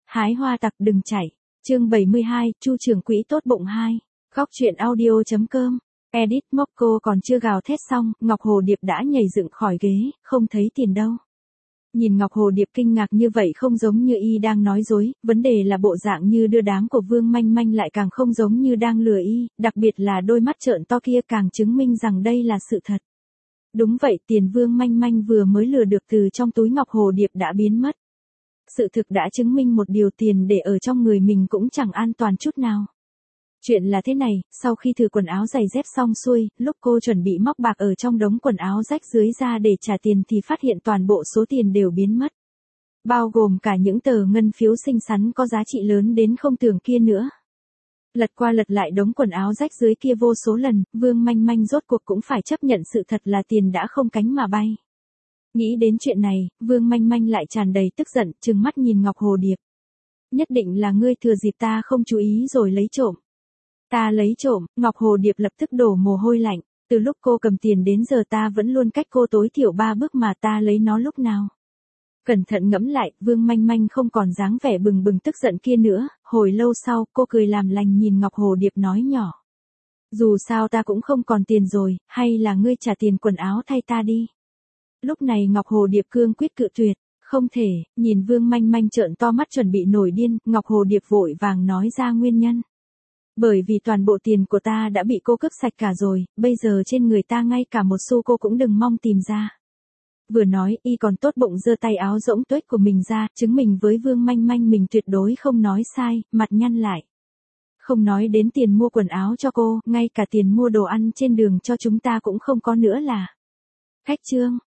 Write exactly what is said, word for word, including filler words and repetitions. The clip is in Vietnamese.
Hái hoa tặc đừng chạy. Chương bảy mươi hai, Chu trưởng quỹ tốt bụng hai. Góc truyện audio.com. Edit Mocco còn chưa gào thét xong, Ngọc Hồ Điệp đã nhảy dựng khỏi ghế, không thấy tiền đâu. Nhìn Ngọc Hồ Điệp kinh ngạc như vậy không giống như y đang nói dối, vấn đề là bộ dạng như đưa đám của Vương Manh Manh lại càng không giống như đang lừa y, đặc biệt là đôi mắt trợn to kia càng chứng minh rằng đây là sự thật. Đúng vậy, tiền Vương Manh Manh vừa mới lừa được từ trong túi Ngọc Hồ Điệp đã biến mất. Sự thực đã chứng minh một điều, tiền để ở trong người mình cũng chẳng an toàn chút nào. Chuyện là thế này, sau khi thử quần áo giày dép xong xuôi, lúc cô chuẩn bị móc bạc ở trong đống quần áo rách dưới ra để trả tiền thì phát hiện toàn bộ số tiền đều biến mất. Bao gồm cả những tờ ngân phiếu xinh xắn có giá trị lớn đến không tưởng kia nữa. Lật qua lật lại đống quần áo rách dưới kia vô số lần, Vương Manh Manh rốt cuộc cũng phải chấp nhận sự thật là tiền đã không cánh mà bay. Nghĩ đến chuyện này, Vương Manh Manh lại tràn đầy tức giận, trừng mắt nhìn Ngọc Hồ Điệp. Nhất định là ngươi thừa dịp ta không chú ý rồi lấy trộm. Ta lấy trộm, Ngọc Hồ Điệp lập tức đổ mồ hôi lạnh, từ lúc cô cầm tiền đến giờ ta vẫn luôn cách cô tối thiểu ba bước mà ta lấy nó lúc nào. Cẩn thận ngẫm lại, Vương Manh Manh không còn dáng vẻ bừng bừng tức giận kia nữa, hồi lâu sau cô cười làm lành nhìn Ngọc Hồ Điệp nói nhỏ. Dù sao ta cũng không còn tiền rồi, hay là ngươi trả tiền quần áo thay ta đi. Lúc này Ngọc Hồ Điệp cương quyết cự tuyệt, không thể, nhìn Vương Manh Manh trợn to mắt chuẩn bị nổi điên, Ngọc Hồ Điệp vội vàng nói ra nguyên nhân. Bởi vì toàn bộ tiền của ta đã bị cô cướp sạch cả rồi, bây giờ trên người ta ngay cả một xu cô cũng đừng mong tìm ra. Vừa nói, y còn tốt bụng giơ tay áo rỗng tuếch của mình ra, chứng minh với Vương Manh Manh mình tuyệt đối không nói sai, mặt nhăn lại. Không nói đến tiền mua quần áo cho cô, ngay cả tiền mua đồ ăn trên đường cho chúng ta cũng không có nữa là. Khách trương,